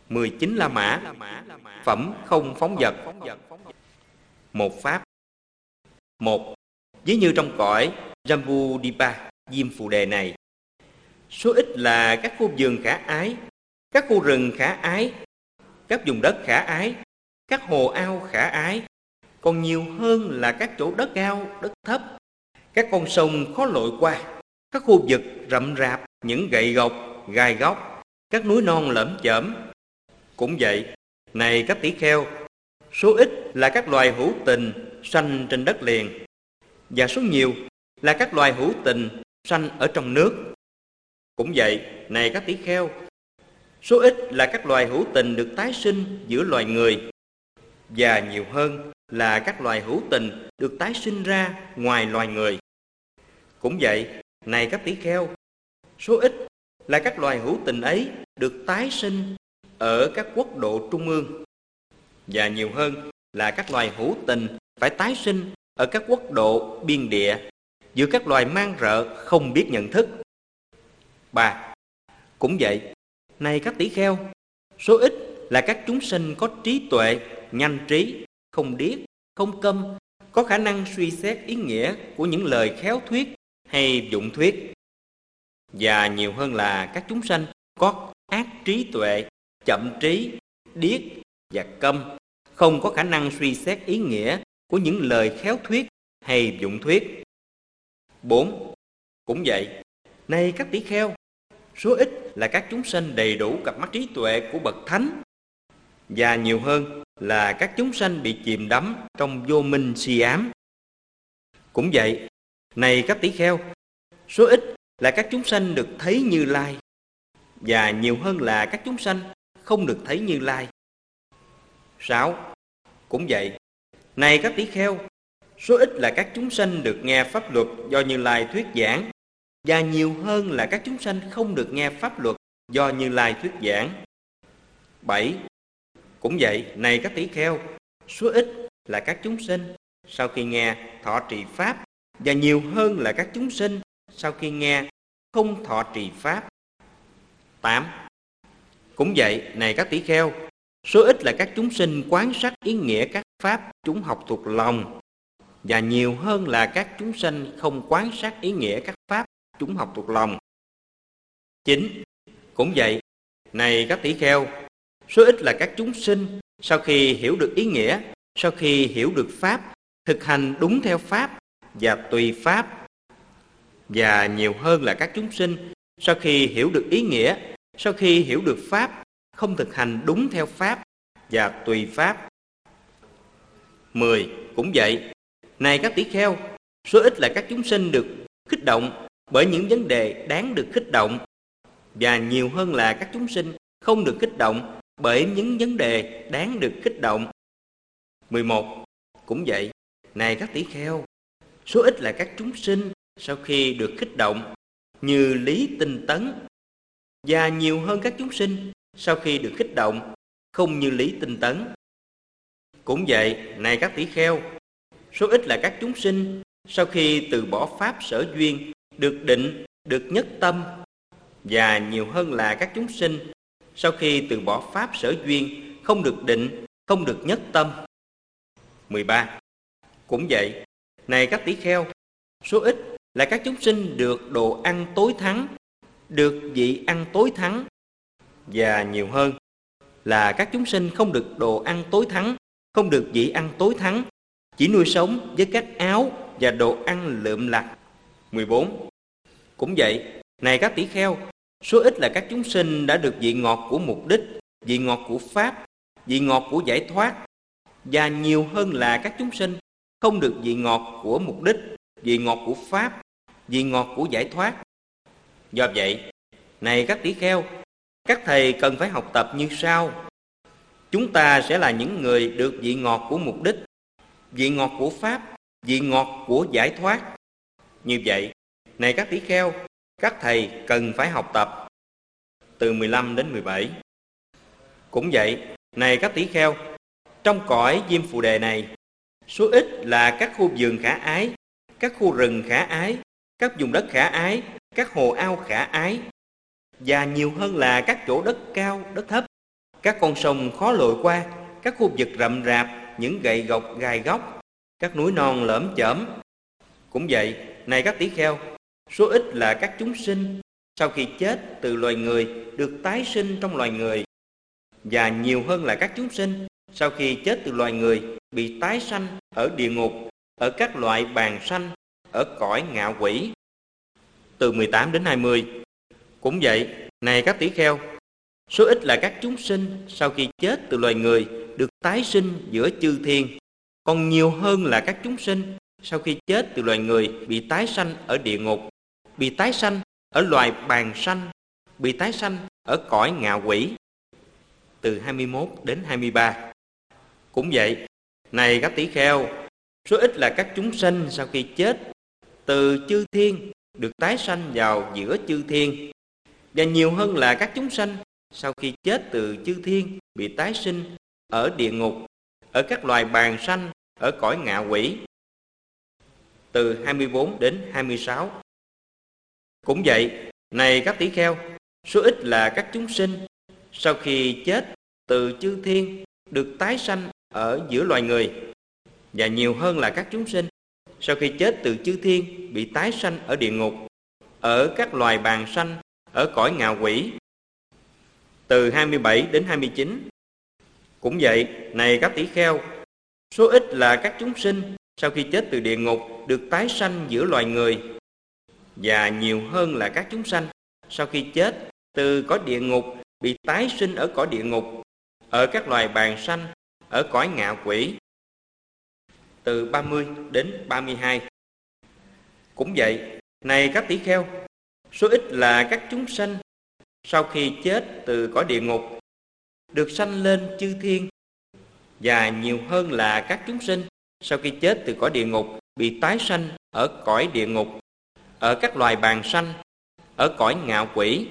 19 La Mã, phẩm không phóng dật. Một pháp. Một, ví như trong cõi Jambudvipa, Diêm Phù Đề này, số ít là các khu vườn khả ái, các khu rừng khả ái, các vùng đất khả ái, các hồ ao khả ái, còn nhiều hơn là các chỗ đất cao, đất thấp, các con sông khó lội qua, các khu vực rậm rạp, những gậy gộc, gai góc, các núi non lởm chởm. Cũng vậy, này các tỷ kheo, số ít là các loài hữu tình sanh trên đất liền, và số nhiều là các loài hữu tình sanh ở trong nước. Cũng vậy, này các tỷ kheo, số ít là các loài hữu tình được tái sinh giữa loài người, và nhiều hơn là các loài hữu tình được tái sinh ra ngoài loài người. Cũng vậy, này các tỷ kheo, số ít là các loài hữu tình ấy được tái sinh ở các quốc độ trung ương, và nhiều hơn là các loài hữu tình phải tái sinh ở các quốc độ biên địa giữa các loài man rợ không biết nhận thức. 3. Cũng vậy, này các tỷ kheo, số ít là các chúng sinh có trí tuệ, nhanh trí, không điếc, không câm, có khả năng suy xét ý nghĩa của những lời khéo thuyết hay dụng thuyết. Và nhiều hơn là các chúng sanh có ác trí tuệ, chậm trí, điếc và câm, không có khả năng suy xét ý nghĩa của những lời khéo thuyết hay dụng thuyết. 4. Cũng vậy, này các tỷ kheo, số ít là các chúng sanh đầy đủ cặp mắt trí tuệ của bậc thánh, và nhiều hơn là các chúng sanh bị chìm đắm trong vô minh si ám. Cũng vậy, này các tỷ kheo, số ít là các chúng sanh được thấy Như Lai, và nhiều hơn là các chúng sanh không được thấy Như Lai. 6. Cũng vậy, này các tỷ kheo, số ít là các chúng sanh được nghe pháp luật do Như Lai thuyết giảng, và nhiều hơn là các chúng sanh không được nghe pháp luật do Như Lai thuyết giảng. 7. Cũng vậy, này các tỷ kheo, số ít là các chúng sinh sau khi nghe thọ trì pháp, và nhiều hơn là các chúng sinh sau khi nghe không thọ trì pháp. 8. Cũng vậy, này các tỷ kheo, số ít là các chúng sinh quán sát ý nghĩa các pháp chúng học thuộc lòng, và nhiều hơn là các chúng sanh không quán sát ý nghĩa các pháp chúng học thuộc lòng. 9. Cũng vậy, này các tỷ kheo, số ít là các chúng sinh sau khi hiểu được ý nghĩa, sau khi hiểu được pháp, thực hành đúng theo pháp và tùy pháp. Và nhiều hơn là các chúng sinh sau khi hiểu được ý nghĩa, sau khi hiểu được pháp, không thực hành đúng theo pháp và tùy pháp. 10. Cũng vậy, này các tỷ kheo, số ít là các chúng sinh được khích động bởi những vấn đề đáng được khích động, và nhiều hơn là các chúng sinh không được khích động bởi những vấn đề đáng được khích động. 11. Cũng vậy, này các tỷ kheo, số ít là các chúng sinh sau khi được khích động như Lý Tinh Tấn, và nhiều hơn các chúng sinh sau khi được khích động không như Lý Tinh Tấn. Cũng vậy, này các tỷ kheo, số ít là các chúng sinh sau khi từ bỏ pháp sở duyên được định, được nhất tâm, và nhiều hơn là các chúng sinh sau khi từ bỏ pháp sở duyên không được định, không được nhất tâm. 13. Cũng vậy, này các tỷ kheo, số ít là các chúng sinh được đồ ăn tối thắng, được vị ăn tối thắng, và nhiều hơn là các chúng sinh không được đồ ăn tối thắng, không được vị ăn tối thắng, chỉ nuôi sống với các áo và đồ ăn lượm lặt. 14. Cũng vậy, này các tỷ kheo, số ít là các chúng sinh đã được vị ngọt của mục đích, vị ngọt của pháp, vị ngọt của giải thoát, và nhiều hơn là các chúng sinh không được vị ngọt của mục đích, vị ngọt của pháp, vị ngọt của giải thoát. Do vậy, này các tỷ kheo, các thầy cần phải học tập như sau. Chúng ta sẽ là những người được vị ngọt của mục đích, vị ngọt của pháp, vị ngọt của giải thoát. Như vậy, này các tỷ kheo, các thầy cần phải học tập. Từ 15 đến 17. Cũng vậy, này các tỷ kheo, trong cõi Diêm Phù Đề này, số ít là các khu vườn khả ái, các khu rừng khả ái, các vùng đất khả ái, các hồ ao khả ái, và nhiều hơn là các chỗ đất cao, đất thấp, các con sông khó lội qua, các khu vực rậm rạp, những gậy gộc gai góc, các núi non lởm chởm. Cũng vậy, này các tỷ kheo, số ít là các chúng sinh sau khi chết từ loài người được tái sinh trong loài người, và nhiều hơn là các chúng sinh sau khi chết từ loài người bị tái sanh ở địa ngục, ở các loại bàng sanh, ở cõi ngạ quỷ. Từ 18 đến 20. Cũng vậy, này các tỷ kheo, số ít là các chúng sinh sau khi chết từ loài người được tái sinh giữa chư thiên, còn nhiều hơn là các chúng sinh sau khi chết từ loài người bị tái sanh ở địa ngục, bị tái sanh ở loài bàng sanh, bị tái sanh ở cõi ngạ quỷ. Từ 21 đến 23. Cũng vậy, này các tỷ kheo, số ít là các chúng sinh sau khi chết từ chư thiên được tái sanh vào giữa chư thiên, và nhiều hơn là các chúng sanh sau khi chết từ chư thiên bị tái sinh ở địa ngục, ở các loài bàng sanh, ở cõi ngạ quỷ. Từ 24 đến 26. Cũng vậy, này các tỷ kheo, số ít là các chúng sinh sau khi chết từ chư thiên được tái sanh ở giữa loài người, và nhiều hơn là các chúng sinh sau khi chết từ chư thiên bị tái sanh ở địa ngục, ở các loài bàng sanh, ở cõi ngạ quỷ. Từ 27 đến 29. Cũng vậy, này các tỷ kheo, số ít là các chúng sinh sau khi chết từ địa ngục được tái sanh giữa loài người, và nhiều hơn là các chúng sanh sau khi chết từ cõi địa ngục bị tái sinh ở cõi địa ngục, ở các loài bàng sanh, ở cõi ngạ quỷ. Từ 30 đến 32. Cũng vậy, này các tỷ kheo, số ít là các chúng sanh sau khi chết từ cõi địa ngục được sanh lên chư thiên, và nhiều hơn là các chúng sinh sau khi chết từ cõi địa ngục bị tái sanh ở cõi địa ngục, ở các loài bàng sanh, ở cõi ngạ quỷ.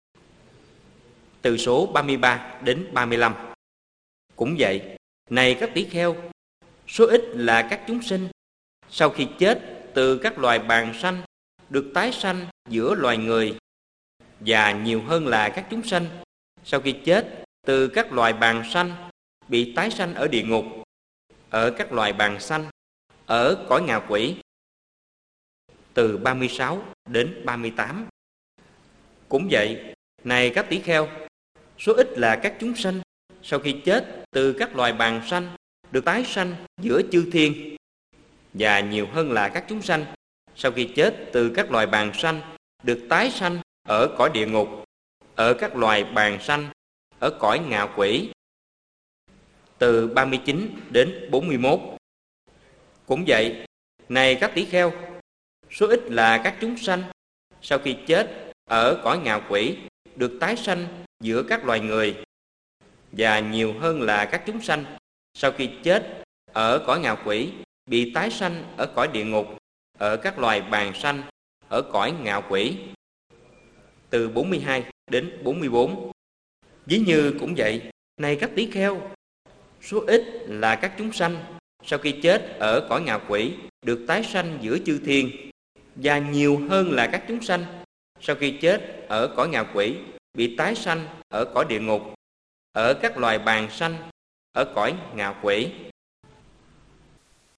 Từ số 33 đến 35. Cũng vậy, này các tỷ kheo, số ít là các chúng sinh sau khi chết từ các loài bàng sanh được tái sanh giữa loài người, và nhiều hơn là các chúng sanh sau khi chết từ các loài bàng sanh bị tái sanh ở địa ngục, ở các loài bàng sanh, ở cõi ngạ quỷ. Từ 36 đến 38. Cũng vậy, này các tỷ kheo, số ít là các chúng sanh sau khi chết từ các loài bàng sanh được tái sanh giữa chư thiên, và nhiều hơn là các chúng sanh sau khi chết từ các loài bàng sanh được tái sanh ở cõi địa ngục, ở các loài bàng sanh, ở cõi ngạ quỷ. Từ 39 đến 41. Cũng vậy, này các tỷ kheo, số ít là các chúng sanh sau khi chết ở cõi ngạ quỷ được tái sanh giữa các loài người, và nhiều hơn là các chúng sanh sau khi chết ở cõi ngạ quỷ bị tái sanh ở cõi địa ngục, ở các loài bàng sanh, ở cõi ngạ quỷ. Từ 42 đến 44. Ví như cũng vậy, này các tỷ kheo, số ít là các chúng sanh sau khi chết ở cõi ngạ quỷ được tái sanh giữa chư thiên, và nhiều hơn là các chúng sanh sau khi chết ở cõi ngạ quỷ bị tái sanh ở cõi địa ngục, ở các loài bàng sanh, ở cõi ngạ quỷ.